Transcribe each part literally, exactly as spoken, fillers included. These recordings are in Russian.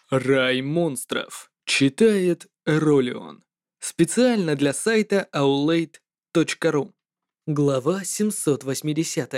Рай монстров. Читает Ролион. Специально для сайта аулейт точка ру. Глава семьсот восемьдесят.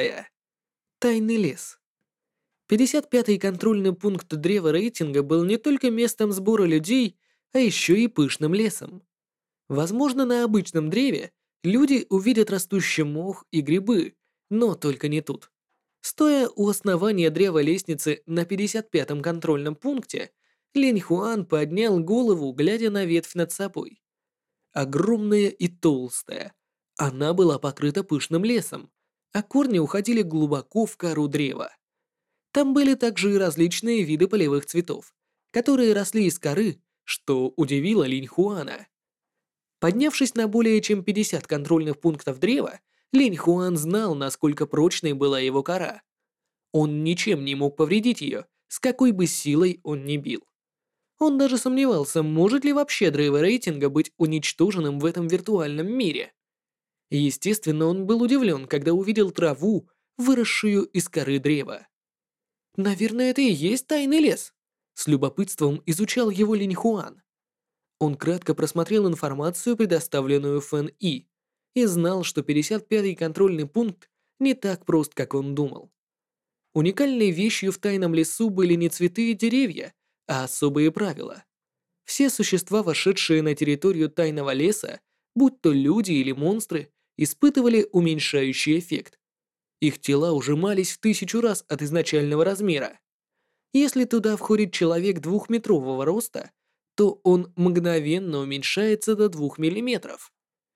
Тайный лес. пятьдесят пятый контрольный пункт древа рейтинга был не только местом сбора людей, а еще и пышным лесом. Возможно, на обычном древе люди увидят растущий мох и грибы, но только не тут. Стоя у основания древа лестницы на пятьдесят пятом контрольном пункте, Линь Хуан поднял голову, глядя на ветвь над собой. Огромная и толстая, она была покрыта пышным лесом, а корни уходили глубоко в кору древа. Там были также и различные виды полевых цветов, которые росли из коры, что удивило Линь Хуана. Поднявшись на более чем пятьдесят контрольных пунктов древа, Линь Хуан знал, насколько прочной была его кора. Он ничем не мог повредить ее, с какой бы силой он ни бил. Он даже сомневался, может ли вообще древо рейтинга быть уничтоженным в этом виртуальном мире. Естественно, он был удивлен, когда увидел траву, выросшую из коры древа. «Наверное, это и есть тайный лес», — с любопытством изучал его Линь Хуан. Он кратко просмотрел информацию, предоставленную Фэн И, и знал, что пятьдесят пятый контрольный пункт не так прост, как он думал. Уникальной вещью в тайном лесу были не цветы и деревья, а особые правила. Все существа, вошедшие на территорию тайного леса, будь то люди или монстры, испытывали уменьшающий эффект. Их тела ужимались в тысячу раз от изначального размера. Если туда входит человек двухметрового роста, то он мгновенно уменьшается до двух миллиметров.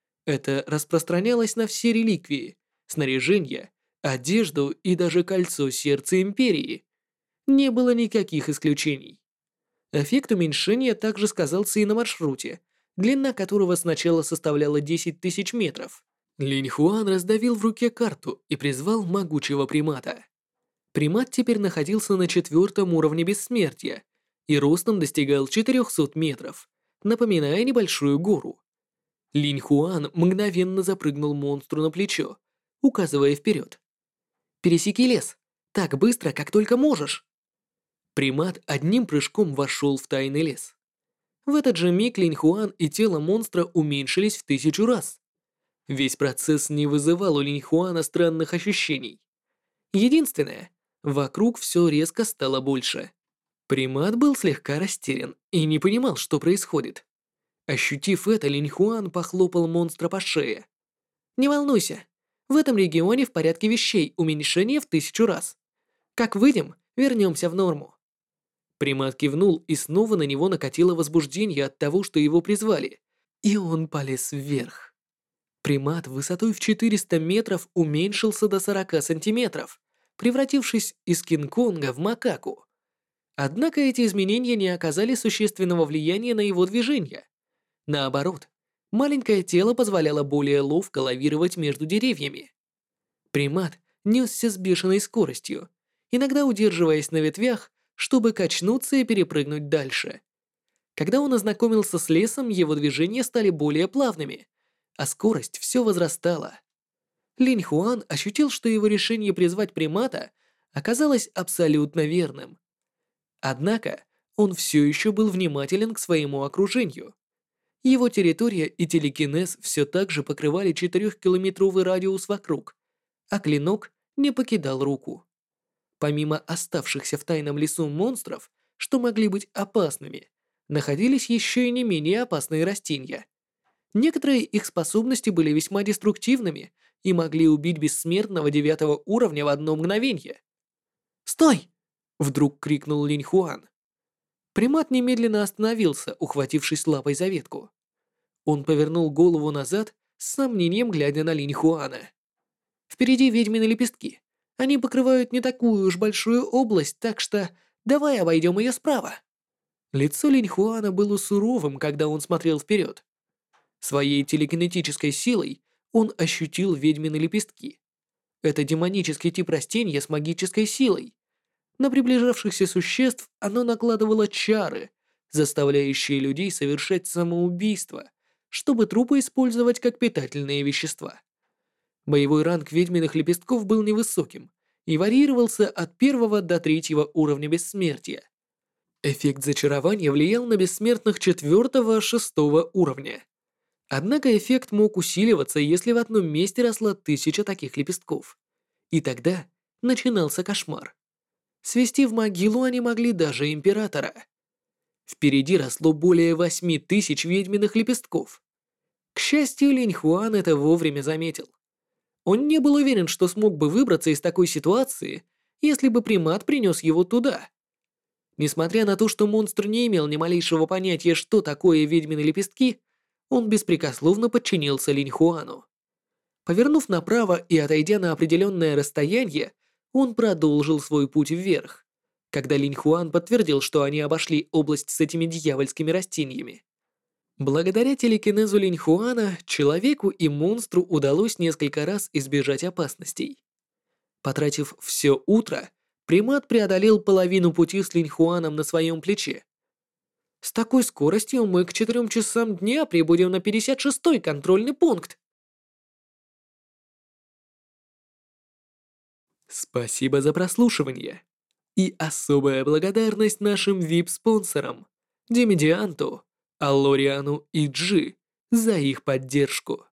Это распространялось на все реликвии, снаряжение, одежду и даже кольцо сердца Империи. Не было никаких исключений. Эффект уменьшения также сказался и на маршруте, длина которого сначала составляла десять тысяч метров. Линь Хуан раздавил в руке карту и призвал могучего примата. Примат теперь находился на четвертом уровне бессмертия и ростом достигал четырехсот метров, напоминая небольшую гору. Линь Хуан мгновенно запрыгнул монстру на плечо, указывая вперед. «Пересеки лес, так быстро, как только можешь!» Примат одним прыжком вошел в тайный лес. В этот же миг Линь Хуан и тело монстра уменьшились в тысячу раз. Весь процесс не вызывал у Линь Хуана странных ощущений. Единственное, вокруг все резко стало больше. Примат был слегка растерян и не понимал, что происходит. Ощутив это, Линь Хуан похлопал монстра по шее. «Не волнуйся, в этом регионе в порядке вещей уменьшение в тысячу раз. Как выйдем, вернемся в норму». Примат кивнул, и снова на него накатило возбуждение от того, что его призвали, и он полез вверх. Примат высотой в четыреста метров уменьшился до сорока сантиметров, превратившись из Кинг-Конга в макаку. Однако эти изменения не оказали существенного влияния на его движения. Наоборот, маленькое тело позволяло более ловко лавировать между деревьями. Примат несся с бешеной скоростью, иногда удерживаясь на ветвях, чтобы качнуться и перепрыгнуть дальше. Когда он ознакомился с лесом, его движения стали более плавными, а скорость все возрастала. Линь Хуан ощутил, что его решение призвать примата оказалось абсолютно верным. Однако он все еще был внимателен к своему окружению. Его территория и телекинез все так же покрывали четырехкилометровый радиус вокруг, а клинок не покидал руку. Помимо оставшихся в тайном лесу монстров, что могли быть опасными, находились еще и не менее опасные растения. Некоторые их способности были весьма деструктивными и могли убить бессмертного девятого уровня в одно мгновение. «Стой!» — вдруг крикнул Линь Хуан. Примат немедленно остановился, ухватившись лапой за ветку. Он повернул голову назад, с сомнением глядя на Линь Хуана. «Впереди ведьмины лепестки. Они покрывают не такую уж большую область, так что давай обойдем ее справа». Лицо Линь Хуана было суровым, когда он смотрел вперед. Своей телекинетической силой он ощутил ведьмины лепестки. Это демонический тип растения с магической силой. На приближавшихся существ оно накладывало чары, заставляющие людей совершать самоубийство, чтобы трупы использовать как питательные вещества. Боевой ранг ведьминых лепестков был невысоким и варьировался от первого до третьего уровня бессмертия. Эффект зачарования влиял на бессмертных четвертого-шестого уровня. Однако эффект мог усиливаться, если в одном месте росла тысяча таких лепестков. И тогда начинался кошмар. Свести в могилу они могли даже императора. Впереди росло более восьми тысяч ведьминых лепестков. К счастью, Линь Хуан это вовремя заметил. Он не был уверен, что смог бы выбраться из такой ситуации, если бы примат принес его туда. Несмотря на то, что монстр не имел ни малейшего понятия, что такое ведьмины лепестки, он беспрекословно подчинился Линь Хуану. Повернув направо и отойдя на определенное расстояние, он продолжил свой путь вверх, когда Линь Хуан подтвердил, что они обошли область с этими дьявольскими растениями. Благодаря телекинезу Линь Хуана, человеку и монстру удалось несколько раз избежать опасностей. Потратив все утро, примат преодолел половину пути с Линь Хуаном на своем плече. С такой скоростью мы к четырем часам дня прибудем на пятьдесят шестой контрольный пункт. Спасибо за прослушивание. И особая благодарность нашим ви ай пи-спонсорам Демидианту, Аллориану и Джи за их поддержку.